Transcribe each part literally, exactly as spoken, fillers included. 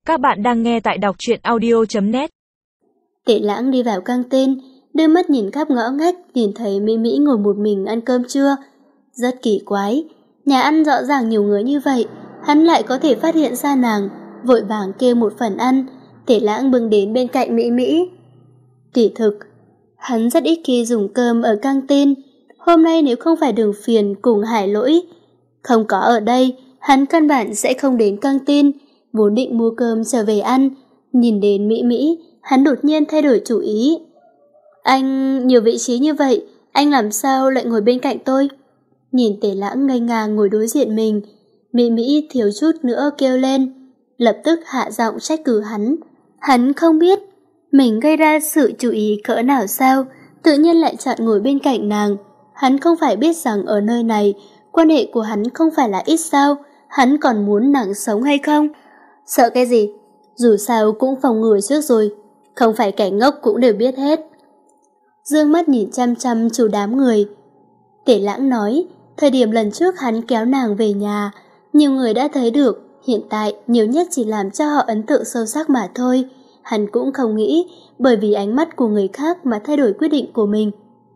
Các bạn đang nghe tại đọc truyện audio chấm net. Tệ Lãng đi vào căng tin, đưa mắt nhìn khắp ngõ ngách, nhìn thấy Mỹ Mỹ ngồi một mình ăn cơm trưa. Rất kỳ quái, nhà ăn rõ ràng nhiều người như vậy, hắn lại có thể phát hiện ra nàng, vội vàng kêu một phần ăn. Tệ Lãng bưng đến bên cạnh Mỹ Mỹ. Kỳ thực, hắn rất ít khi dùng cơm ở căng tin. Hôm nay nếu không phải Đường Phiền cùng Hải Lỗi không có ở đây, hắn căn bản sẽ không đến căng tin, vốn định mua cơm trở về ăn. Nhìn đến Mỹ Mỹ, hắn đột nhiên thay đổi chủ ý. Anh nhiều vị trí như vậy, anh làm sao lại ngồi bên cạnh tôi? Nhìn Tề Lãng ngây ngàng ngồi đối diện mình, Mỹ Mỹ thiếu chút nữa kêu lên, lập tức hạ giọng trách cứ hắn. Hắn không biết mình gây ra sự chú ý cỡ nào sao, tự nhiên lại chọn ngồi bên cạnh nàng. Hắn không phải biết rằng ở nơi này, quan hệ của hắn không phải là ít sao, hắn còn muốn nàng sống hay không? Sợ cái gì? Dù sao cũng phòng ngừa trước rồi, không phải kẻ ngốc cũng đều biết hết. Dương mắt nhìn chăm chăm chú đám người. Tề Lãng nói, thời điểm lần trước hắn kéo nàng về nhà, nhiều người đã thấy được, hiện tại nhiều nhất chỉ làm cho họ ấn tượng sâu sắc mà thôi. Hắn cũng không nghĩ bởi vì ánh mắt của người khác mà thay đổi quyết định của mình.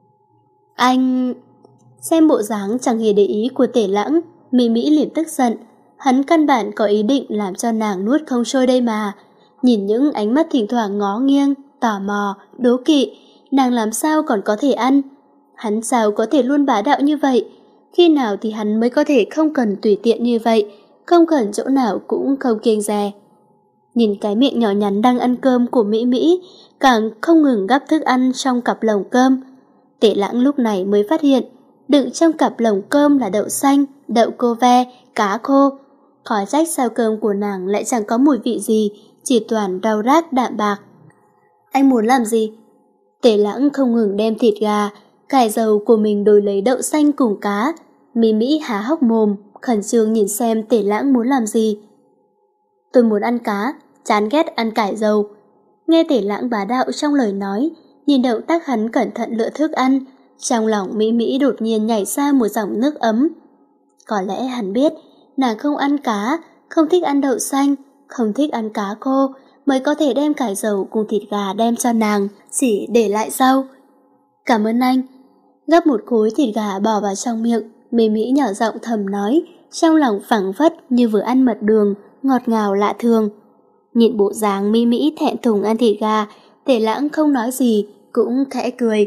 Anh... Xem bộ dáng chẳng hề để ý của Tề Lãng, Mỹ Mỹ liền tức giận. Hắn căn bản có ý định làm cho nàng nuốt không trôi đây mà. Nhìn những ánh mắt thỉnh thoảng ngó nghiêng, tò mò, đố kỵ, nàng làm sao còn có thể ăn? Hắn sao có thể luôn bá đạo như vậy? Khi nào thì hắn mới có thể không cần tùy tiện như vậy, không cần chỗ nào cũng không kiêng dè. Nhìn cái miệng nhỏ nhắn đang ăn cơm của Mỹ Mỹ, càng không ngừng gắp thức ăn trong cặp lồng cơm. Tề Lãng lúc này mới phát hiện, đựng trong cặp lồng cơm là đậu xanh, đậu cô ve, cá khô. Khó trách sao cơm của nàng lại chẳng có mùi vị gì, chỉ toàn rau rác đạm bạc. Anh muốn làm gì? Tề Lãng không ngừng đem thịt gà, cải dầu của mình đổi lấy đậu xanh cùng cá. Mỹ Mỹ há hốc mồm, khẩn trương nhìn xem Tề Lãng muốn làm gì. Tôi muốn ăn cá, chán ghét ăn cải dầu. Nghe Tề Lãng bá đạo trong lời nói, nhìn động tác hắn cẩn thận lựa thức ăn, trong lòng Mỹ Mỹ đột nhiên nhảy ra một dòng nước ấm. Có lẽ hắn biết, nàng không ăn cá, không thích ăn đậu xanh, không thích ăn cá khô, mới có thể đem cải dầu cùng thịt gà đem cho nàng, chỉ để lại rau. Cảm ơn anh. Gắp một khối thịt gà bỏ vào trong miệng, Mỹ Mỹ nhỏ giọng thầm nói, trong lòng phảng phất như vừa ăn mật đường, ngọt ngào lạ thường. Nhìn bộ dáng Mỹ Mỹ thẹn thùng ăn thịt gà, Tề Lãng không nói gì, cũng khẽ cười.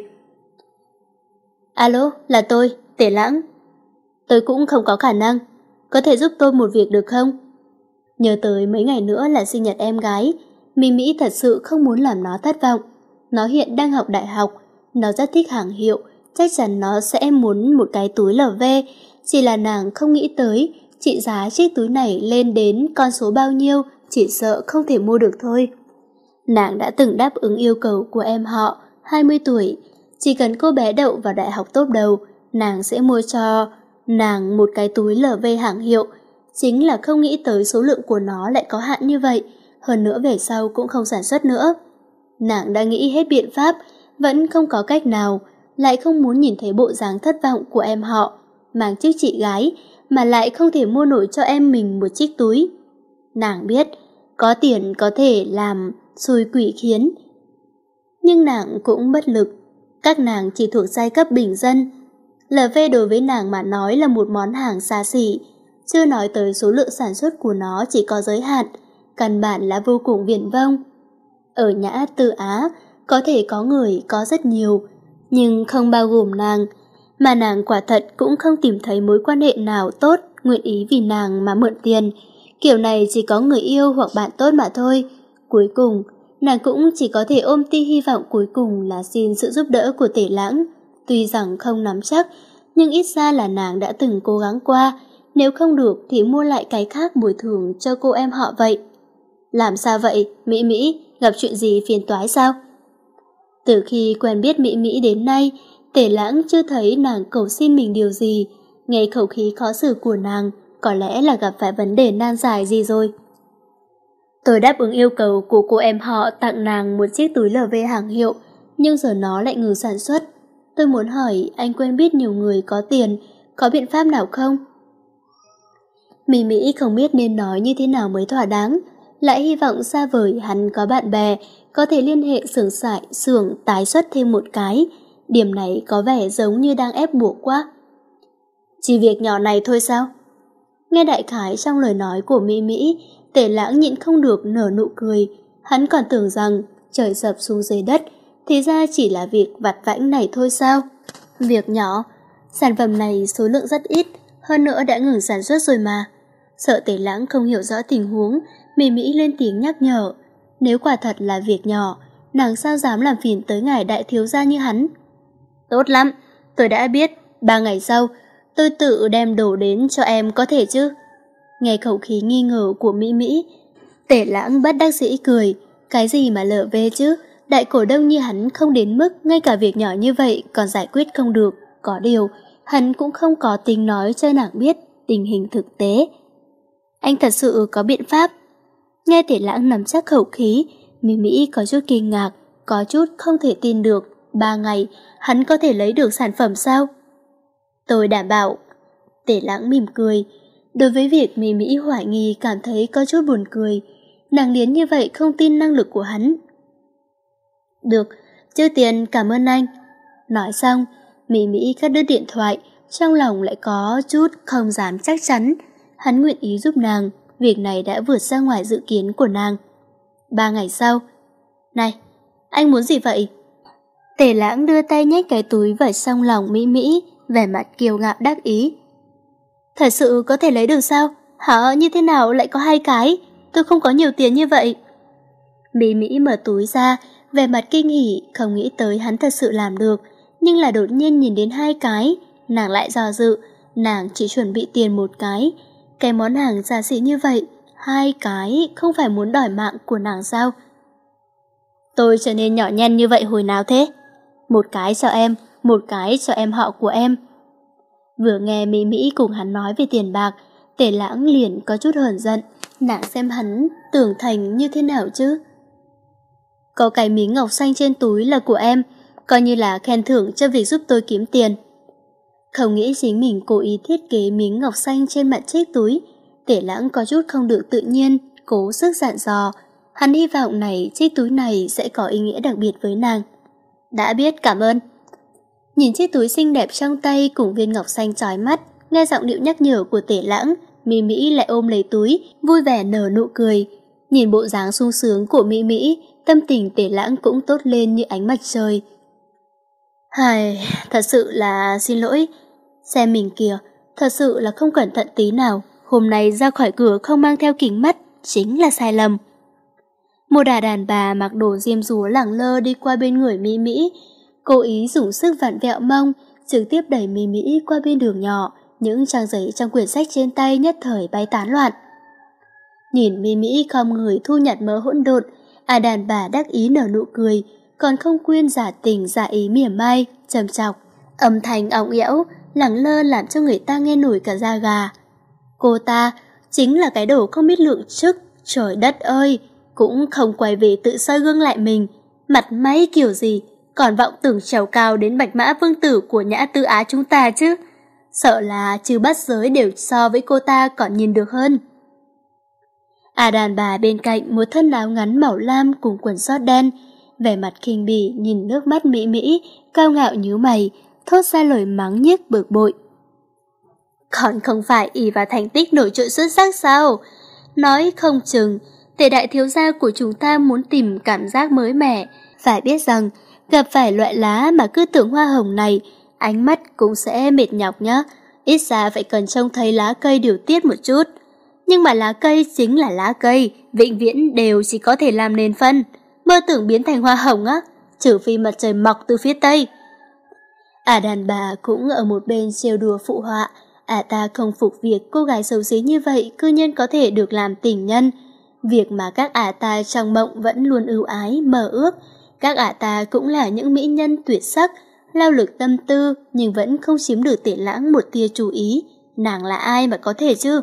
Alo, là tôi, Tề Lãng. Tôi cũng không có khả năng, có thể giúp tôi một việc được không? Nhớ tới mấy ngày nữa là sinh nhật em gái, Mỹ Mỹ thật sự không muốn làm nó thất vọng. Nó hiện đang học đại học, nó rất thích hàng hiệu, chắc chắn nó sẽ muốn một cái túi lờ vê, chỉ là nàng không nghĩ tới trị giá chiếc túi này lên đến con số bao nhiêu, chỉ sợ không thể mua được thôi. Nàng đã từng đáp ứng yêu cầu của em họ, hai mươi tuổi, chỉ cần cô bé đậu vào đại học top đầu, nàng sẽ mua cho nàng một cái túi lờ vê hàng hiệu. Chính là không nghĩ tới số lượng của nó lại có hạn như vậy, hơn nữa về sau cũng không sản xuất nữa. Nàng đã nghĩ hết biện pháp, vẫn không có cách nào, lại không muốn nhìn thấy bộ dáng thất vọng của em họ, mang chiếc chị gái, mà lại không thể mua nổi cho em mình một chiếc túi. Nàng biết, có tiền có thể làm xui quỷ khiến, nhưng nàng cũng bất lực. Các nàng chỉ thuộc giai cấp bình dân. lờ vê đối với nàng mà nói là một món hàng xa xỉ, chưa nói tới số lượng sản xuất của nó chỉ có giới hạn, căn bản là vô cùng viển vông. Ở Nhã Tư Á, có thể có người có rất nhiều, nhưng không bao gồm nàng, mà nàng quả thật cũng không tìm thấy mối quan hệ nào tốt nguyện ý vì nàng mà mượn tiền. Kiểu này chỉ có người yêu hoặc bạn tốt mà thôi. Cuối cùng, nàng cũng chỉ có thể ôm tia hy vọng cuối cùng là xin sự giúp đỡ của Tề Lãng. Tuy rằng không nắm chắc, nhưng ít ra là nàng đã từng cố gắng qua, nếu không được thì mua lại cái khác bồi thường cho cô em họ vậy. Làm sao vậy, Mỹ Mỹ, gặp chuyện gì phiền toái sao? Từ khi quen biết Mỹ Mỹ đến nay, Tề Lãng chưa thấy nàng cầu xin mình điều gì. Nghe khẩu khí khó xử của nàng, có lẽ là gặp phải vấn đề nan giải gì rồi. Tôi đáp ứng yêu cầu của cô em họ tặng nàng một chiếc túi lờ vê hàng hiệu, nhưng giờ nó lại ngừng sản xuất. Tôi muốn hỏi anh quen biết nhiều người có tiền, có biện pháp nào không? Mỹ Mỹ không biết nên nói như thế nào mới thỏa đáng. lại hy vọng xa vời hắn có bạn bè, có thể liên hệ xưởng sải, xưởng tái xuất thêm một cái. Điểm này có vẻ giống như đang ép buộc quá. Chỉ việc nhỏ này thôi sao? Nghe đại khái trong lời nói của Mỹ Mỹ, Tề Lãng nhịn không được nở nụ cười. Hắn còn tưởng rằng trời sập xuống dưới đất, thì ra chỉ là việc vặt vãnh này thôi sao? Việc nhỏ, sản phẩm này số lượng rất ít, hơn nữa đã ngừng sản xuất rồi mà. Sợ Tề Lãng không hiểu rõ tình huống, Mỹ Mỹ lên tiếng nhắc nhở. Nếu quả thật là việc nhỏ, nàng sao dám làm phiền tới ngài đại thiếu gia như hắn? Tốt lắm, tôi đã biết, ba ngày sau, tôi tự đem đồ đến cho em có thể chứ? Nghe khẩu khí nghi ngờ của Mỹ Mỹ, Tề Lãng bất đắc dĩ cười. Cái gì mà lở về chứ? Đại cổ đông như hắn không đến mức ngay cả việc nhỏ như vậy còn giải quyết không được. Có điều, hắn cũng không có tính nói cho nàng biết tình hình thực tế. Anh thật sự có biện pháp? Nghe Tề Lãng nắm chắc khẩu khí, Mỹ Mỹ có chút kinh ngạc, có chút không thể tin được. Ba ngày, hắn có thể lấy được sản phẩm sao? Tôi đảm bảo. Tề Lãng mỉm cười. Đối với việc Mỹ Mỹ hoài nghi cảm thấy có chút buồn cười. Nàng liến như vậy không tin năng lực của hắn. Được, trước tiên cảm ơn anh. Nói xong, Mỹ Mỹ cắt đứt điện thoại, trong lòng lại có chút không dám chắc chắn. Hắn nguyện ý giúp nàng, việc này đã vượt ra ngoài dự kiến của nàng. Ba ngày sau, này, anh muốn gì vậy? Tề Lãng đưa tay nhét cái túi vào trong lòng Mỹ Mỹ, vẻ mặt kiêu ngạo đắc ý. Thật sự có thể lấy được sao? Hả, như thế nào lại có hai cái? Tôi không có nhiều tiền như vậy. Mỹ Mỹ mở túi ra, vẻ mặt kinh hỉ, không nghĩ tới hắn thật sự làm được. Nhưng là đột nhiên nhìn đến hai cái, nàng lại do dự, nàng chỉ chuẩn bị tiền một cái. Cái món hàng xa xỉ như vậy, hai cái không phải muốn đòi mạng của nàng sao? Tôi trở nên nhỏ nhen như vậy hồi nào thế? Một cái cho em, một cái cho em họ của em. Vừa nghe Mỹ Mỹ cùng hắn nói về tiền bạc, Tề Lãng liền có chút hờn giận. Nàng xem hắn tưởng thành như thế nào chứ? Có cái miếng ngọc xanh trên túi là của em, coi như là khen thưởng cho việc giúp tôi kiếm tiền. Không nghĩ chính mình cố ý thiết kế miếng ngọc xanh trên mặt chiếc túi, Tề Lãng có chút không được tự nhiên, cố sức dặn dò. Hắn hy vọng này chiếc túi này sẽ có ý nghĩa đặc biệt với nàng. Đã biết, cảm ơn. Nhìn chiếc túi xinh đẹp trong tay cùng viên ngọc xanh chói mắt, nghe giọng điệu nhắc nhở của Tề Lãng, Mỹ Mỹ lại ôm lấy túi, vui vẻ nở nụ cười. Nhìn bộ dáng sung sướng của Mỹ Mỹ, tâm tình Tề Lãng cũng tốt lên như ánh mặt trời. Hài, thật sự là xin lỗi. Xem mình kìa, thật sự là không cẩn thận tí nào. Hôm nay ra khỏi cửa không mang theo kính mắt, chính là sai lầm. Một đà đàn bà mặc đồ diêm dúa lẳng lơ đi qua bên người Mỹ Mỹ, cố ý dùng sức vặn vẹo mông, trực tiếp đẩy Mỹ Mỹ qua bên đường nhỏ. Những trang giấy trong quyển sách trên tay nhất thời bay tán loạn. Nhìn Mỹ Mỹ khom người thu nhặt mớ hỗn độn, à đàn bà đắc ý nở nụ cười, còn không quên giả tình giả ý mỉa mai, trầm chọc. Âm thanh ỏng ẻo, lẳng lơ làm cho người ta nghe nổi cả da gà. Cô ta chính là cái đồ không biết lượng chức, trời đất ơi, cũng không quay về tự soi gương lại mình, mặt máy kiểu gì, còn vọng tưởng trèo cao đến bạch mã vương tử của Nhã Tư Á chúng ta chứ. Sợ là trừ bát giới đều so với cô ta còn nhìn được hơn. À đàn bà bên cạnh một thân áo ngắn màu lam cùng quần sót đen, vẻ mặt khinh bỉ nhìn nước mắt Mỹ Mỹ, cao ngạo nhíu mày, thốt ra lời mắng nhiếc bực bội. Còn không phải ỷ vào thành tích nổi trội xuất sắc sao? Nói không chừng, Tề đại thiếu gia của chúng ta muốn tìm cảm giác mới mẻ. Phải biết rằng, gặp phải loại lá mà cứ tưởng hoa hồng này, ánh mắt cũng sẽ mệt nhọc nhá. Ít ra phải cần trông thấy lá cây điều tiết một chút. Nhưng mà lá cây chính là lá cây, vĩnh viễn đều chỉ có thể làm nền phân. Mơ tưởng biến thành hoa hồng á, trừ phi mặt trời mọc từ phía tây. À đàn bà cũng ở một bên trêu đùa phụ họa. À ta không phục việc cô gái xấu xí như vậy cư nhiên có thể được làm tình nhân. Việc mà các ả ta trong mộng vẫn luôn ưu ái, mơ ước. Các ả ta cũng là những mỹ nhân tuyệt sắc, lao lực tâm tư nhưng vẫn không chiếm được Tề Lãng một tia chú ý. Nàng là ai mà có thể chứ?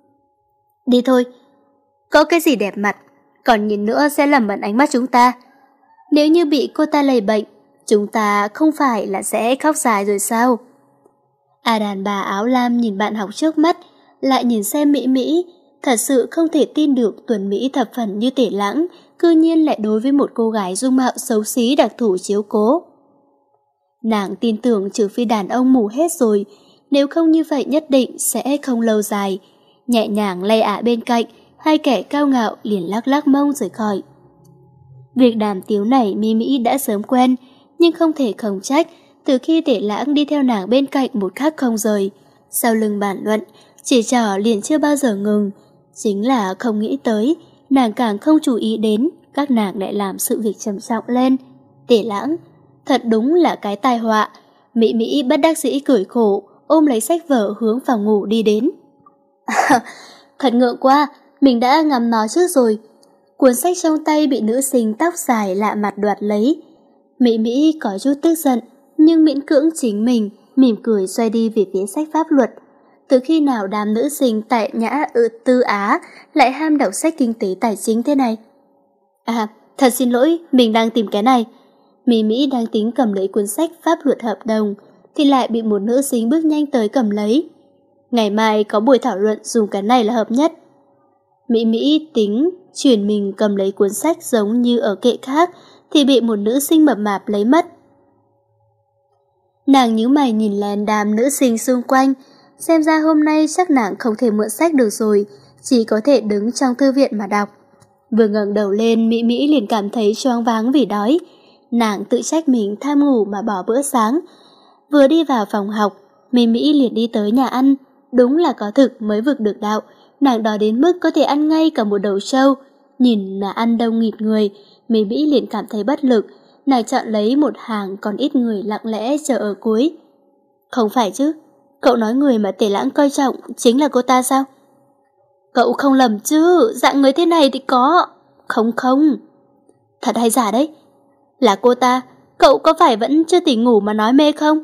Đi thôi, có cái gì đẹp mặt, còn nhìn nữa sẽ làm bẩn ánh mắt chúng ta. Nếu như bị cô ta lây bệnh, chúng ta không phải là sẽ khóc dài rồi sao? À đàn bà áo lam nhìn bạn học trước mắt, lại nhìn xem Mỹ Mỹ, Thật sự không thể tin được tuấn Mỹ thập phần như Tể Lãng cư nhiên lại đối với một cô gái dung mạo xấu xí đặc thủ chiếu cố. Nàng tin tưởng trừ phi đàn ông mù hết rồi, nếu không như vậy nhất định sẽ không lâu dài. Nhẹ nhàng lay ả bên cạnh, hai kẻ cao ngạo liền lắc lắc mông rời khỏi. Việc đàm tiếu này Mi Mỹ đã sớm quen, nhưng không thể không trách, từ khi Tể Lãng đi theo nàng bên cạnh một khắc không rời. Sau lưng bàn luận, chỉ trỏ liền chưa bao giờ ngừng. Chính là không nghĩ tới, nàng càng không chú ý đến, các nàng lại làm sự việc trầm trọng lên. Tể Lãng, thật đúng là cái tai họa. Mỹ Mỹ bất đắc dĩ cười khổ, ôm lấy sách vở hướng phòng ngủ đi đến. Thật ngượng quá, mình đã ngắm nó trước rồi. Cuốn sách trong tay bị nữ sinh tóc dài lạ mặt đoạt lấy. Mỹ Mỹ có chút tức giận, nhưng miễn cưỡng chính mình, mỉm cười xoay đi về phía sách pháp luật. Từ khi nào đám nữ sinh tại nhã ư tư Á lại ham đọc sách kinh tế tài chính thế này? À, thật xin lỗi, mình đang tìm cái này. Mỹ Mỹ đang tính cầm lấy cuốn sách pháp luật hợp đồng, thì lại bị một nữ sinh bước nhanh tới cầm lấy. Ngày mai có buổi thảo luận dùng cái này là hợp nhất. Mỹ Mỹ tính chuyển mình cầm lấy cuốn sách giống như ở kệ khác, thì bị một nữ sinh mập mạp lấy mất. Nàng nhíu mày nhìn lén đám nữ sinh xung quanh, xem ra hôm nay chắc nàng không thể mượn sách được rồi, chỉ có thể đứng trong thư viện mà đọc. Vừa ngẩng đầu lên, Mỹ Mỹ liền cảm thấy choáng váng vì đói. Nàng tự trách mình tham ngủ mà bỏ bữa sáng. Vừa đi vào phòng học, Mỹ Mỹ liền đi tới nhà ăn. Đúng là có thực mới vực được đạo, nàng đói đến mức có thể ăn ngay cả một đầu trâu. Nhìn là ăn đông nghịt người, Mỹ Mỹ liền cảm thấy bất lực. Nàng chọn lấy một hàng còn ít người lặng lẽ chờ ở cuối. Không phải chứ, cậu nói người mà Tể Lãng coi trọng chính là cô ta sao? Cậu không lầm chứ, dạng người thế này thì có. Không không. Thật hay giả đấy? Là cô ta, cậu có phải vẫn chưa tỉnh ngủ mà nói mê không?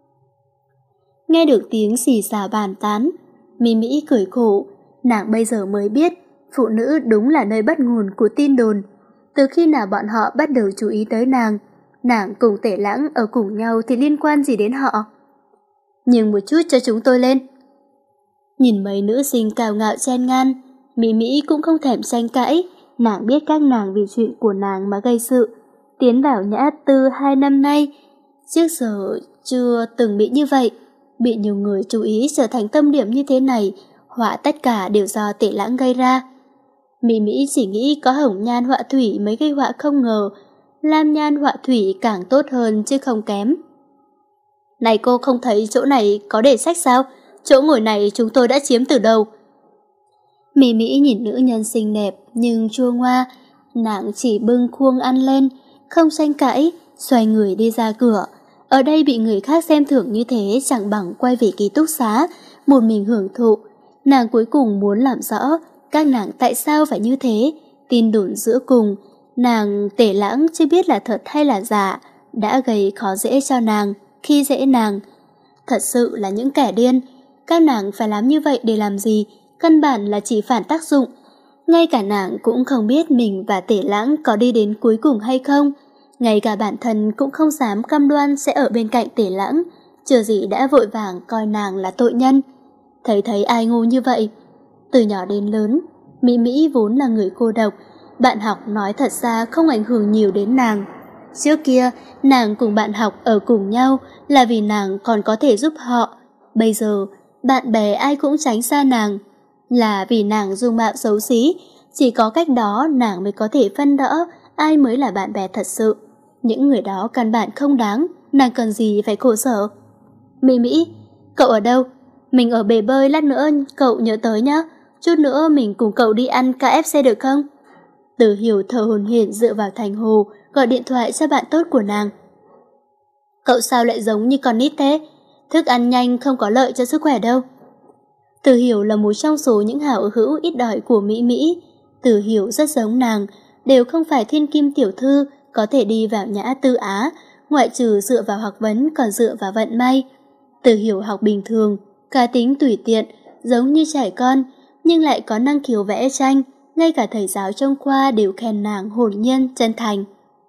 Nghe được tiếng xì xào bàn tán, Mỹ Mỹ cười khổ. Nàng bây giờ mới biết, phụ nữ đúng là nơi bắt nguồn của tin đồn. Từ khi nào bọn họ bắt đầu chú ý tới nàng, nàng cùng Tể Lãng ở cùng nhau thì liên quan gì đến họ? Nhường một chút cho chúng tôi lên. Nhìn mấy nữ sinh cao ngạo chen ngang, Mỹ Mỹ cũng không thèm tranh cãi. Nàng biết các nàng vì chuyện của nàng mà gây sự. Tiến vào nhã tư hai năm nay, trước giờ chưa từng bị như vậy. Bị nhiều người chú ý trở thành tâm điểm như thế này, họa tất cả đều do Tể Lãng gây ra. Mỹ Mỹ chỉ nghĩ có hồng nhan họa thủy mới gây họa, không ngờ lam nhan họa thủy càng tốt hơn chứ không kém. Này cô không thấy chỗ này có để sách sao? Chỗ ngồi này chúng tôi đã chiếm từ đầu. Mỹ Mỹ nhìn nữ nhân xinh đẹp nhưng chua ngoa, nàng chỉ bưng khuôn ăn lên, không tranh cãi, xoay người đi ra cửa. Ở đây bị người khác xem thưởng như thế chẳng bằng quay về ký túc xá, một mình hưởng thụ. Nàng cuối cùng muốn làm rõ các nàng tại sao phải như thế. Tin đồn giữa cùng, nàng Tể Lãng chưa biết là thật hay là giả, đã gây khó dễ cho nàng, khi dễ nàng. Thật sự là những kẻ điên. Các nàng phải làm như vậy để làm gì? Căn bản là chỉ phản tác dụng. Ngay cả nàng cũng không biết mình và Tể Lãng có đi đến cuối cùng hay không. Ngay cả bản thân cũng không dám cam đoan sẽ ở bên cạnh Tể Lãng, chưa gì đã vội vàng coi nàng là tội nhân. Thấy thấy ai ngu như vậy. Từ nhỏ đến lớn, Mỹ Mỹ vốn là người cô độc, bạn học nói thật ra không ảnh hưởng nhiều đến nàng. Trước kia, nàng cùng bạn học ở cùng nhau là vì nàng còn có thể giúp họ. Bây giờ, bạn bè ai cũng tránh xa nàng, là vì nàng dung mạo xấu xí. Chỉ có cách đó nàng mới có thể phân rõ ai mới là bạn bè thật sự. Những người đó căn bản không đáng, nàng cần gì phải khổ sở. Mỹ Mỹ, cậu ở đâu? Mình ở bể bơi, lát nữa cậu nhớ tới nhá. Chút nữa mình cùng cậu đi ăn ca ép xê được không? Từ Hiểu thở hổn hển dựa vào thành hồ, gọi điện thoại cho bạn tốt của nàng. Cậu sao lại giống như con nít thế? Thức ăn nhanh không có lợi cho sức khỏe đâu. Từ Hiểu là một trong số những hảo hữu ít đòi của Mỹ Mỹ. Từ Hiểu rất giống nàng, đều không phải thiên kim tiểu thư có thể đi vào nhã tư Á, ngoại trừ dựa vào học vấn còn dựa vào vận may. Từ Hiểu học bình thường, cá tính tùy tiện, giống như trẻ con, nhưng lại có năng khiếu vẽ tranh, ngay cả thầy giáo trong khoa đều khen nàng hồn nhiên, chân thành.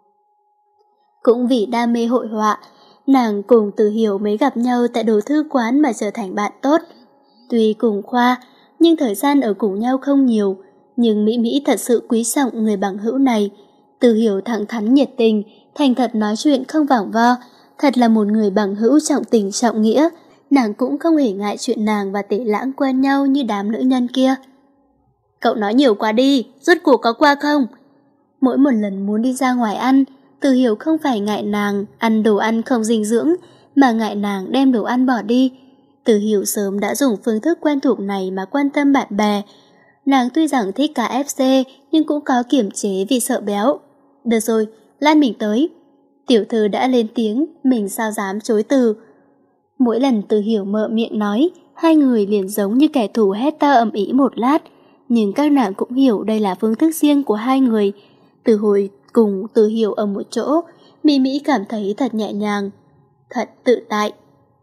Cũng vì đam mê hội họa, nàng cùng Từ Hiểu mới gặp nhau tại đồ thư quán mà trở thành bạn tốt. Tuy cùng khoa, nhưng thời gian ở cùng nhau không nhiều. Nhưng Mỹ Mỹ thật sự quý trọng người bằng hữu này. Từ Hiểu thẳng thắn nhiệt tình, thành thật nói chuyện không vòng vo, thật là một người bằng hữu trọng tình trọng nghĩa. Nàng cũng không hề ngại chuyện nàng và Tể Lãng quen nhau như đám nữ nhân kia. Cậu nói nhiều quá đi, rốt cuộc có qua không? Mỗi một lần muốn đi ra ngoài ăn, Từ Hiểu không phải ngại nàng ăn đồ ăn không dinh dưỡng, mà ngại nàng đem đồ ăn bỏ đi. Từ Hiểu sớm đã dùng phương thức quen thuộc này mà quan tâm bạn bè. Nàng tuy rằng thích ca ép xê nhưng cũng có kiềm chế vì sợ béo. Được rồi, Lan mình tới. Tiểu thư đã lên tiếng, mình sao dám chối từ. Mỗi lần Từ Hiểu mở miệng nói, hai người liền giống như kẻ thù hét to ầm ĩ một lát. Nhưng các nàng cũng hiểu đây là phương thức riêng của hai người. Từ hồi cùng Từ Hiểu ở một chỗ, Mỹ Mỹ cảm thấy thật nhẹ nhàng, thật tự tại.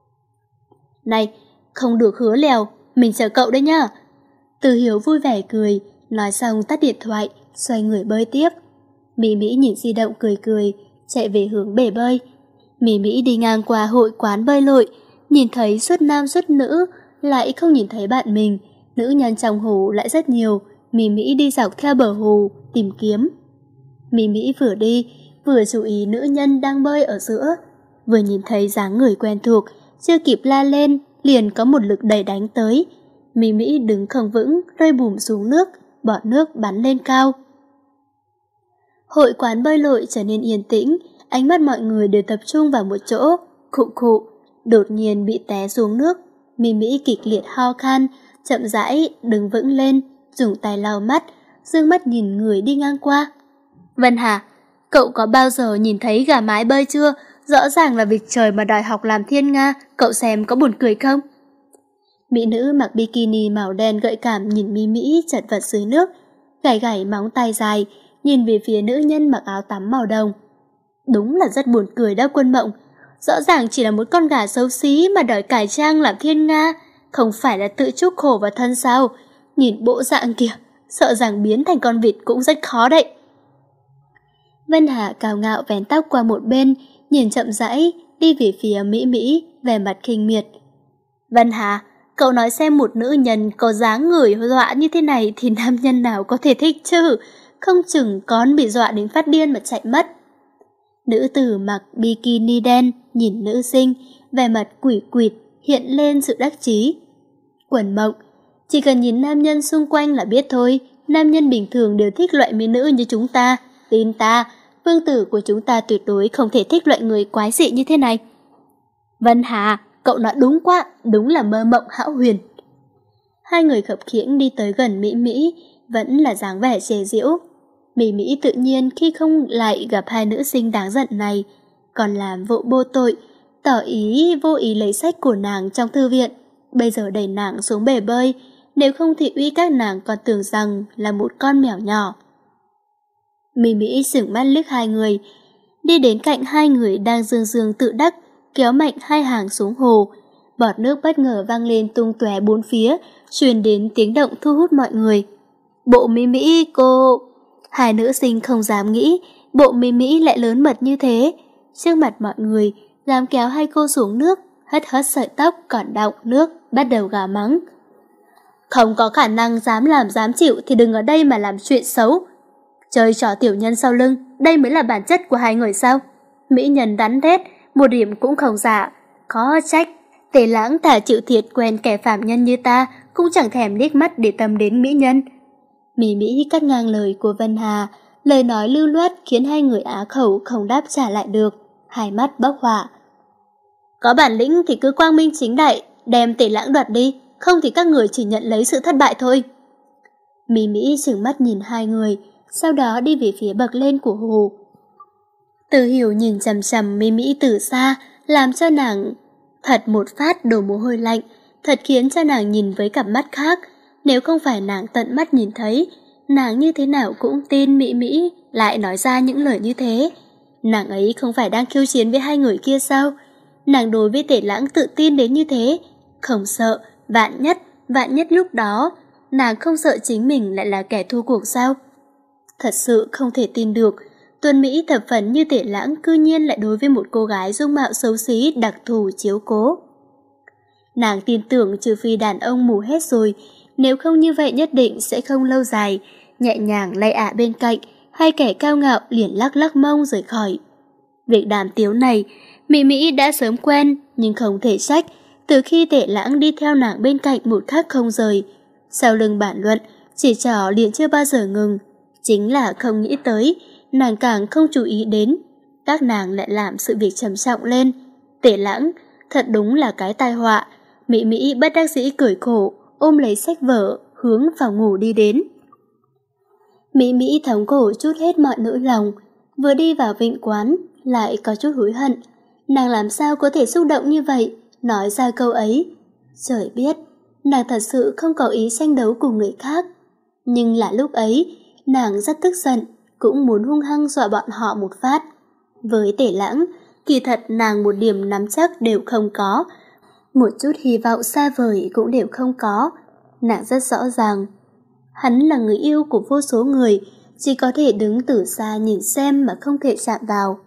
Này, không được hứa lèo, mình chờ cậu đấy nhá. Từ Hiểu vui vẻ cười, nói xong tắt điện thoại, xoay người bơi tiếp. Mỹ Mỹ nhìn di động cười cười, chạy về hướng bể bơi. Mỹ Mỹ đi ngang qua hội quán bơi lội, nhìn thấy suốt nam suốt nữ, lại không nhìn thấy bạn mình. Nữ nhân trong hồ lại rất nhiều. Mỹ Mỹ đi dọc theo bờ hồ tìm kiếm. Mỹ Mỹ vừa đi vừa chú ý nữ nhân đang bơi ở giữa, vừa nhìn thấy dáng người quen thuộc, chưa kịp la lên liền có một lực đẩy đánh tới. Mỹ Mỹ đứng không vững, rơi bùm xuống nước, bọt nước bắn lên cao. Hội quán bơi lội trở nên yên tĩnh, ánh mắt mọi người đều tập trung vào một chỗ. Khụ khụ, đột nhiên bị té xuống nước. Mỹ Mỹ kịch liệt ho khan, chậm rãi đứng vững lên, dùng tay lau mắt, dương mắt nhìn người đi ngang qua. Vân Hà, cậu có bao giờ nhìn thấy gà mái bơi chưa? Rõ ràng là việc trời mà đòi học làm thiên nga, cậu xem có buồn cười không? Mỹ nữ mặc bikini màu đen gợi cảm nhìn Mỹ Mỹ chật vật dưới nước, gảy gảy móng tay dài, nhìn về phía nữ nhân mặc áo tắm màu đồng. Đúng là rất buồn cười đó Quân Mộng, rõ ràng chỉ là một con gà xấu xí mà đòi cải trang làm thiên nga, không phải là tự chuốc khổ vào thân sao? Nhìn bộ dạng kìa, sợ rằng biến thành con vịt cũng rất khó đấy. Vân Hà cao ngạo vén tóc qua một bên, nhìn chậm rãi, đi về phía Mỹ Mỹ, vẻ mặt khinh miệt. Vân Hà, cậu nói xem một nữ nhân có dáng người dọa như thế này thì nam nhân nào có thể thích chứ? Không chừng con bị dọa đến phát điên mà chạy mất. Nữ tử mặc bikini đen, nhìn nữ sinh, vẻ mặt quỷ quịt, hiện lên sự đắc chí. Quần Mộng, chỉ cần nhìn nam nhân xung quanh là biết thôi, nam nhân bình thường đều thích loại mỹ nữ như chúng ta. Tin ta, vương tử của chúng ta tuyệt đối không thể thích loại người quái dị như thế này. Vân Hà, cậu nói đúng quá, đúng là mơ mộng hão huyền. Hai người khập khiễng đi tới gần Mỹ Mỹ, vẫn là dáng vẻ chế giễu. Mỹ Mỹ tự nhiên khi không lại gặp hai nữ sinh đáng giận này, còn làm vụ vô tội, tỏ ý vô ý lấy sách của nàng trong thư viện, bây giờ đẩy nàng xuống bể bơi, nếu không thì uy các nàng còn tưởng rằng là một con mèo nhỏ. Mỹ Mỹ sửng mắt liếc hai người, đi đến cạnh hai người đang dương dương tự đắc, kéo mạnh hai hàng xuống hồ. Bọt nước bất ngờ vang lên tung tóe bốn phía, truyền đến tiếng động thu hút mọi người. Bộ Mỹ Mỹ cô... Hai nữ sinh không dám nghĩ bộ Mỹ Mỹ lại lớn mật như thế. Trước mặt mọi người, dám kéo hai cô xuống nước, hất hất sợi tóc còn đọng nước, bắt đầu gào mắng. Không có khả năng dám làm dám chịu thì đừng ở đây mà làm chuyện xấu. Chơi trò tiểu nhân sau lưng, đây mới là bản chất của hai người sao? Mỹ nhân đắn đét, một điểm cũng không giả. Khó trách, Tề Lãng thà chịu thiệt quen kẻ phạm nhân như ta, cũng chẳng thèm liếc mắt để tâm đến mỹ nhân. Mỹ Mỹ cắt ngang lời của Vân Hà, lời nói lưu loát khiến hai người á khẩu không đáp trả lại được, hai mắt bốc hỏa. Có bản lĩnh thì cứ quang minh chính đại, đem Tề Lãng đoạt đi, không thì các người chỉ nhận lấy sự thất bại thôi. Mỹ Mỹ trừng mắt nhìn hai người, sau đó đi về phía bậc lên của hồ. Từ Hiểu nhìn chằm chằm Mỹ Mỹ từ xa, làm cho nàng thật một phát đổ mồ hôi lạnh, thật khiến cho nàng nhìn với cặp mắt khác. Nếu không phải nàng tận mắt nhìn thấy, nàng như thế nào cũng tin Mỹ Mỹ lại nói ra những lời như thế. Nàng ấy không phải đang khiêu chiến với hai người kia sao? Nàng đối với Tề Lãng tự tin đến như thế, không sợ, vạn nhất, vạn nhất lúc đó, nàng không sợ chính mình lại là kẻ thua cuộc sao? Thật sự không thể tin được, Tuân Mỹ thập phần như Tề Lãng cư nhiên lại đối với một cô gái dung mạo xấu xí đặc thù chiếu cố. Nàng tin tưởng trừ phi đàn ông mù hết rồi, nếu không như vậy nhất định sẽ không lâu dài. Nhẹ nhàng lay ả bên cạnh, hai kẻ cao ngạo liền lắc lắc mông rời khỏi. Việc đàm tiếu này, Mỹ Mỹ đã sớm quen, nhưng không thể trách. Từ khi Tể Lãng đi theo nàng bên cạnh một khắc không rời, sau lưng bàn luận, chỉ trỏ liền chưa bao giờ ngừng. Chính là không nghĩ tới, nàng càng không chú ý đến, các nàng lại làm sự việc trầm trọng lên. Tể Lãng, thật đúng là cái tai họa. Mỹ Mỹ bất đắc dĩ cười khổ, ôm lấy sách vở, hướng phòng ngủ đi đến. Mỹ Mỹ thống khổ chút hết mọi nỗi lòng, vừa đi vào vịnh quán, lại có chút hối hận. Nàng làm sao có thể xúc động như vậy, nói ra câu ấy. Trời biết, nàng thật sự không có ý tranh đấu cùng người khác. Nhưng là lúc ấy, nàng rất tức giận, cũng muốn hung hăng dọa bọn họ một phát. Với Tể Lãng, kỳ thật nàng một điểm nắm chắc đều không có, một chút hy vọng xa vời cũng đều không có. Nàng rất rõ ràng, hắn là người yêu của vô số người, chỉ có thể đứng từ xa nhìn xem mà không thể chạm vào.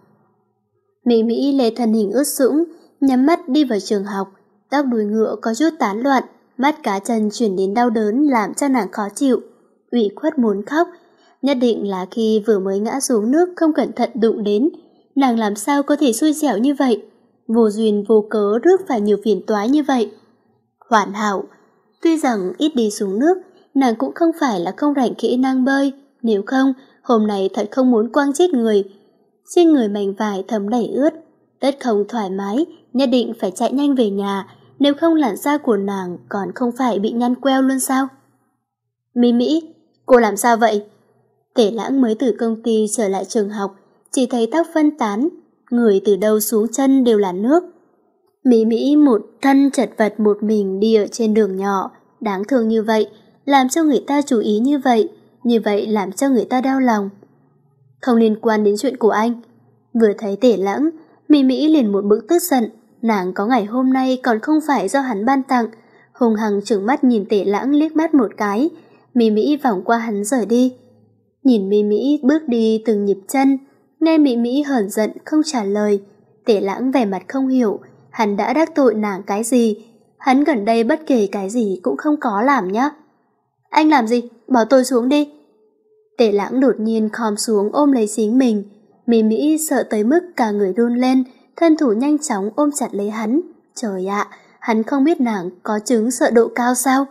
Mỹ Mỹ lê thân hình ướt sũng, nhắm mắt đi vào trường học, tóc đuôi ngựa có chút tán loạn, mắt cá chân chuyển đến đau đớn làm cho nàng khó chịu, ủy khuất muốn khóc. Nhất định là khi vừa mới ngã xuống nước không cẩn thận đụng đến, nàng làm sao có thể xui xẻo như vậy, vô duyên vô cớ rước phải nhiều phiền toái như vậy. Hoàn hảo, tuy rằng ít đi xuống nước, nàng cũng không phải là không rảnh kỹ năng bơi, nếu không, hôm nay thật không muốn quăng chết người. Trên người mảnh vải thấm đầy ướt, tất không thoải mái, nhất định phải chạy nhanh về nhà, nếu không làn da của nàng còn không phải bị nhăn queo luôn sao? Mỹ Mỹ, cô làm sao vậy? Tể Lãng mới từ công ty trở lại trường học, chỉ thấy tóc phân tán, người từ đầu xuống chân đều là nước. Mỹ Mỹ một thân chật vật một mình đi ở trên đường nhỏ, đáng thương như vậy, làm cho người ta chú ý như vậy, như vậy làm cho người ta đau lòng. Không liên quan đến chuyện của anh. Vừa thấy Tể Lãng, Mỹ Mỹ liền một bực tức giận, nàng có ngày hôm nay còn không phải do hắn ban tặng. Hùng hằng trừng mắt nhìn Tể Lãng liếc mắt một cái, Mỹ Mỹ vòng qua hắn rời đi. Nhìn Mỹ Mỹ bước đi từng nhịp chân, nghe Mỹ Mỹ hờn giận không trả lời. Tể Lãng vẻ mặt không hiểu, hắn đã đắc tội nàng cái gì? Hắn gần đây bất kể cái gì cũng không có làm nhá. Anh làm gì? Bỏ tôi xuống đi. Tể Lãng đột nhiên khom xuống ôm lấy chính mình. Mỹ Mỹ sợ tới mức cả người run lên, thân thủ nhanh chóng ôm chặt lấy hắn. Trời ạ, hắn không biết nàng có chứng sợ độ cao sao?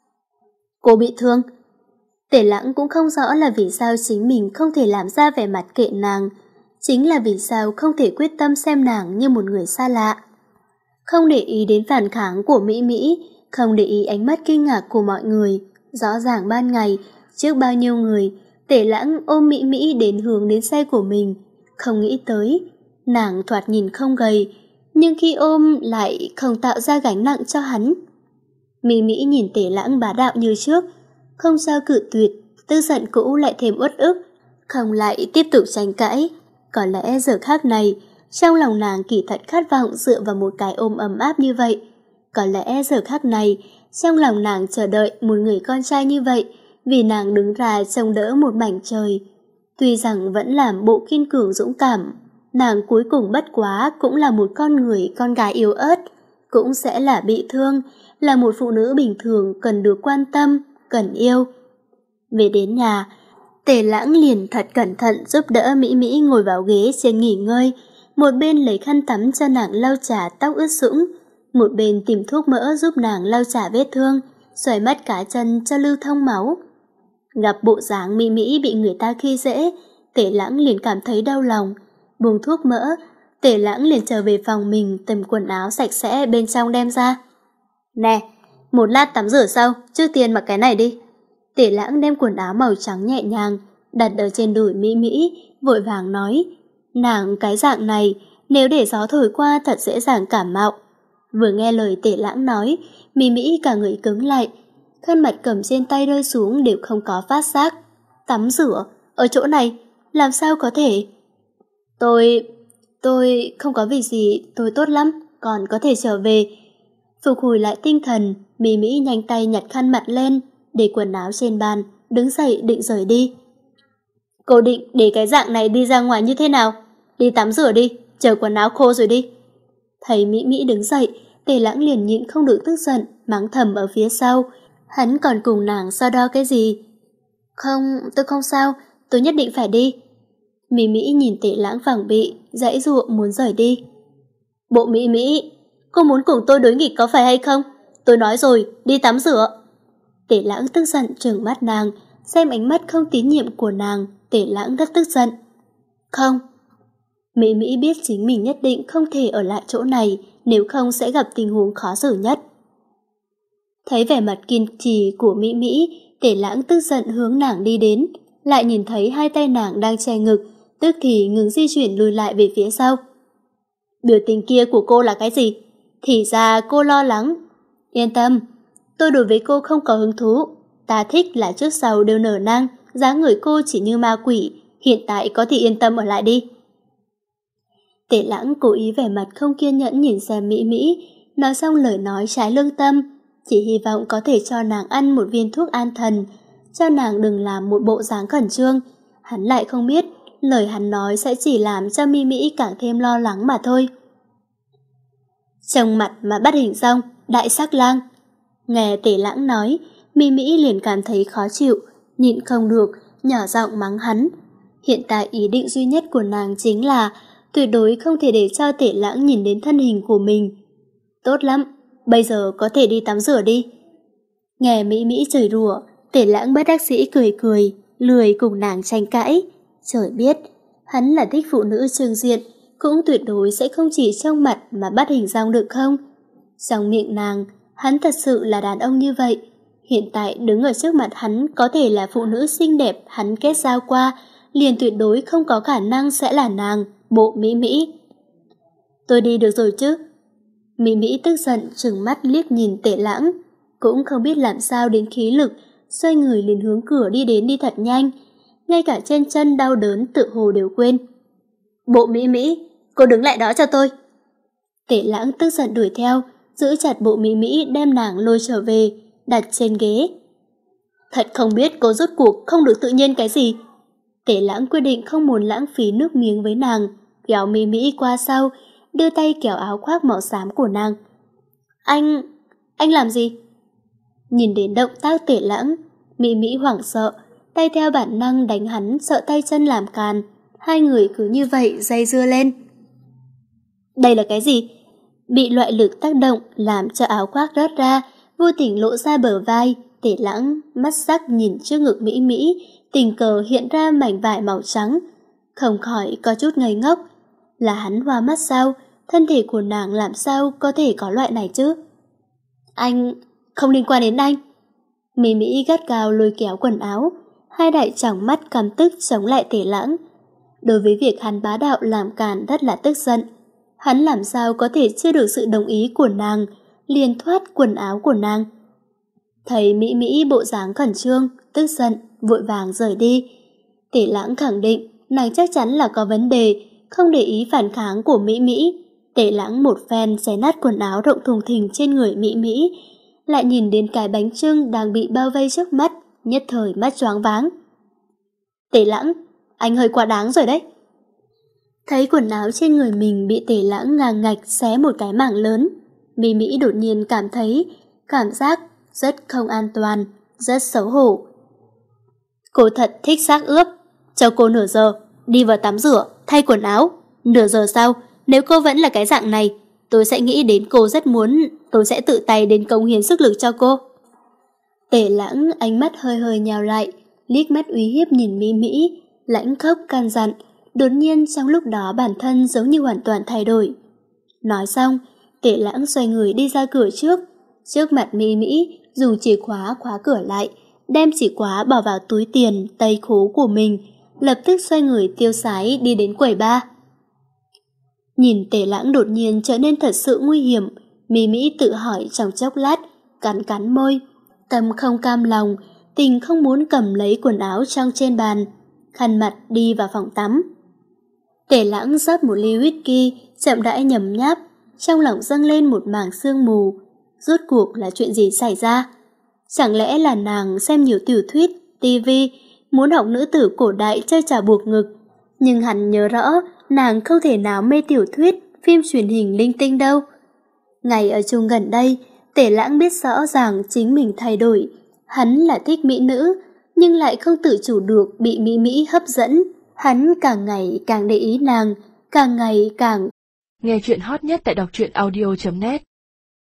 Cô bị thương. Tể Lãng cũng không rõ là vì sao chính mình không thể làm ra vẻ mặt kệ nàng, chính là vì sao không thể quyết tâm xem nàng như một người xa lạ. Không để ý đến phản kháng của Mỹ Mỹ, không để ý ánh mắt kinh ngạc của mọi người. Rõ ràng ban ngày, trước bao nhiêu người, Tể Lãng ôm Mỹ Mỹ đến hướng đến xe của mình. Không nghĩ tới, nàng thoạt nhìn không gầy, nhưng khi ôm lại không tạo ra gánh nặng cho hắn. Mỹ Mỹ nhìn Tể Lãng bá đạo như trước, không sao cự tuyệt, tức giận cũ lại thêm uất ức, không lại tiếp tục tranh cãi. Có lẽ giờ khác này, trong lòng nàng kỳ thật khát vọng dựa vào một cái ôm ấm áp như vậy. Có lẽ giờ khác này, trong lòng nàng chờ đợi một người con trai như vậy, vì nàng đứng ra trông đỡ một mảnh trời. Tuy rằng vẫn làm bộ kiên cường dũng cảm, nàng cuối cùng bất quá cũng là một con người con gái yếu ớt, cũng sẽ là bị thương, là một phụ nữ bình thường cần được quan tâm, cần yêu. Về đến nhà, Tể Lãng liền thật cẩn thận giúp đỡ Mỹ Mỹ ngồi vào ghế trên nghỉ ngơi, một bên lấy khăn tắm cho nàng lau chà tóc ướt sũng, một bên tìm thuốc mỡ giúp nàng lau chà vết thương, xoay mắt cá chân cho lưu thông máu. Gặp bộ dáng Mỹ Mỹ bị người ta khi dễ, Tể Lãng liền cảm thấy đau lòng. Buông thuốc mỡ, Tể Lãng liền trở về phòng mình tìm quần áo sạch sẽ bên trong đem ra. Nè, một lát tắm rửa sau, trước tiên mặc cái này đi. Tể Lãng đem quần áo màu trắng nhẹ nhàng đặt ở trên đùi Mỹ Mỹ, vội vàng nói, nàng cái dạng này nếu để gió thổi qua thật dễ dàng cảm mạo. Vừa nghe lời Tể Lãng nói, Mỹ Mỹ cả người cứng lại, khăn mặt cầm trên tay rơi xuống đều không có phát giác. Tắm rửa ở chỗ này, làm sao có thể? Tôi, tôi không có việc gì, tôi tốt lắm, còn có thể trở về. Phục hồi lại tinh thần, Mỹ Mỹ nhanh tay nhặt khăn mặt lên, để quần áo trên bàn, đứng dậy định rời đi. Cô định để cái dạng này đi ra ngoài như thế nào? Đi tắm rửa đi, chờ quần áo khô rồi đi. Thấy Mỹ Mỹ đứng dậy, Tể Lãng liền nhịn không được tức giận, mắng thầm ở phía sau. Hắn còn cùng nàng so đo cái gì? Không, tôi không sao, tôi nhất định phải đi. Mỹ Mỹ nhìn Tề Lãng phẳng bị, giãy giụa muốn rời đi. Bộ Mỹ Mỹ, cô muốn cùng tôi đối nghịch có phải hay không? Tôi nói rồi, đi tắm rửa. Tề Lãng tức giận trừng mắt nàng, xem ánh mắt không tín nhiệm của nàng, Tề Lãng rất tức giận. Không. Mỹ Mỹ biết chính mình nhất định không thể ở lại chỗ này, nếu không sẽ gặp tình huống khó xử nhất. Thấy vẻ mặt kiên trì của Mỹ Mỹ, Tề Lãng tức giận hướng nàng đi đến, lại nhìn thấy hai tay nàng đang che ngực, tức thì ngừng di chuyển lùi lại về phía sau. Biểu tình kia của cô là cái gì? Thì ra cô lo lắng. Yên tâm, tôi đối với cô không có hứng thú. Ta thích là trước sau đều nở nang, dáng người cô chỉ như ma quỷ, hiện tại có thể yên tâm ở lại đi. Tề Lãng cố ý vẻ mặt không kiên nhẫn nhìn xem Mỹ Mỹ, nói xong lời nói trái lương tâm, chỉ hy vọng có thể cho nàng ăn một viên thuốc an thần, cho nàng đừng làm một bộ dáng khẩn trương. Hắn lại không biết, lời hắn nói sẽ chỉ làm cho Mỹ Mỹ càng thêm lo lắng mà thôi. Trông mặt mà bắt hình dong, đại sắc lang. Nghe Tề Lãng nói, Mỹ Mỹ liền cảm thấy khó chịu, nhịn không được, nhỏ giọng mắng hắn. Hiện tại ý định duy nhất của nàng chính là tuyệt đối không thể để cho Tề Lãng nhìn đến thân hình của mình. Tốt lắm, bây giờ có thể đi tắm rửa đi. Nghe Mỹ Mỹ chửi đùa, Tề Lãng bất đắc dĩ cười cười, lười cùng nàng tranh cãi. Trời biết, hắn là thích phụ nữ trương diện, cũng tuyệt đối sẽ không chỉ trông mặt mà bắt hình dong được không? Trong miệng nàng, hắn thật sự là đàn ông như vậy. Hiện tại đứng ở trước mặt hắn có thể là phụ nữ xinh đẹp hắn kết giao qua, liền tuyệt đối không có khả năng sẽ là nàng, bộ Mỹ Mỹ. Tôi đi được rồi chứ? Mỹ Mỹ tức giận trừng mắt liếc nhìn Tề Lãng, cũng không biết làm sao đến khí lực, xoay người liền hướng cửa đi đến đi thật nhanh, ngay cả chân chân đau đớn tự hồ đều quên. Bộ Mỹ Mỹ, cô đứng lại đó cho tôi. Tề Lãng tức giận đuổi theo, giữ chặt bộ Mỹ Mỹ đem nàng lôi trở về, đặt trên ghế. Thật không biết cô rốt cuộc không được tự nhiên cái gì. Tề Lãng quyết định không muốn lãng phí nước miếng với nàng, kéo Mỹ Mỹ qua sau, đưa tay kéo áo khoác màu xám của nàng. Anh... anh làm gì? Nhìn đến động tác Tề Lãng, Mỹ Mỹ hoảng sợ, tay theo bản năng đánh hắn sợ tay chân làm càn. Hai người cứ như vậy dây dưa lên. Đây là cái gì? Bị loại lực tác động làm cho áo khoác rớt ra, vô tình lộ ra bờ vai. Tề Lãng mắt sắc nhìn trước ngực Mỹ Mỹ, tình cờ hiện ra mảnh vải màu trắng, không khỏi có chút ngây ngốc. Là hắn hoa mắt sao? Thân thể của nàng làm sao có thể có loại này chứ? Anh... không liên quan đến anh. Mỹ Mỹ gắt gao lôi kéo quần áo, hai đại tròng mắt căm tức chống lại Tề Lãng. Đối với việc hắn bá đạo làm càn rất là tức giận. Hắn làm sao có thể chưa được sự đồng ý của nàng, liền thoát quần áo của nàng. Thấy Mỹ Mỹ bộ dáng khẩn trương, tức giận, vội vàng rời đi. Tề Lãng khẳng định nàng chắc chắn là có vấn đề, không để ý phản kháng của Mỹ Mỹ. Tề Lãng một phen xé nát quần áo rộng thùng thình trên người Mỹ Mỹ, lại nhìn đến cái bánh chưng đang bị bao vây trước mắt, nhất thời mắt choáng váng. Tề Lãng, anh hơi quá đáng rồi đấy. Thấy quần áo trên người mình bị Tề Lãng ngang ngạch xé một cái mảng lớn, Mỹ Mỹ đột nhiên cảm thấy cảm giác rất không an toàn, rất xấu hổ. Cô thật thích xác ướp. Cho cô nửa giờ, đi vào tắm rửa, thay quần áo. Nửa giờ sau, nếu cô vẫn là cái dạng này, tôi sẽ nghĩ đến cô rất muốn, tôi sẽ tự tay đến cống hiến sức lực cho cô. Tề Lãng ánh mắt hơi hơi nhào lại, liếc mắt uy hiếp nhìn Mỹ Mỹ, lãnh khốc can dặn. Đột nhiên trong lúc đó bản thân giống như hoàn toàn thay đổi. Nói xong, Tề Lãng xoay người đi ra cửa trước. Trước mặt Mỹ Mỹ dùng chìa khóa khóa cửa lại, đem chìa khóa bỏ vào túi tiền tay khố của mình, lập tức xoay người tiêu sái đi đến quầy bar. Nhìn Tề Lãng đột nhiên trở nên thật sự nguy hiểm, Mỹ Mỹ tự hỏi trong chốc lát, cắn cắn môi, tâm không cam lòng, tình không muốn cầm lấy quần áo trong trên bàn, khăn mặt đi vào phòng tắm. Tề Lãng rót một ly whisky, chậm rãi nhấm nháp, trong lòng dâng lên một mảng sương mù. Rốt cuộc là chuyện gì xảy ra? Chẳng lẽ là nàng xem nhiều tiểu thuyết, tivi, muốn học nữ tử cổ đại chơi trò buộc ngực? Nhưng hắn nhớ rõ, nàng không thể nào mê tiểu thuyết, phim truyền hình linh tinh đâu. Ngày ở chung gần đây, Tề Lãng biết rõ ràng chính mình thay đổi, Hắn là thích mỹ nữ, nhưng lại không tự chủ được bị mỹ mỹ hấp dẫn. Hắn càng ngày càng để ý nàng, càng ngày càng... Nghe chuyện hot nhất tại đọc truyện audio chấm net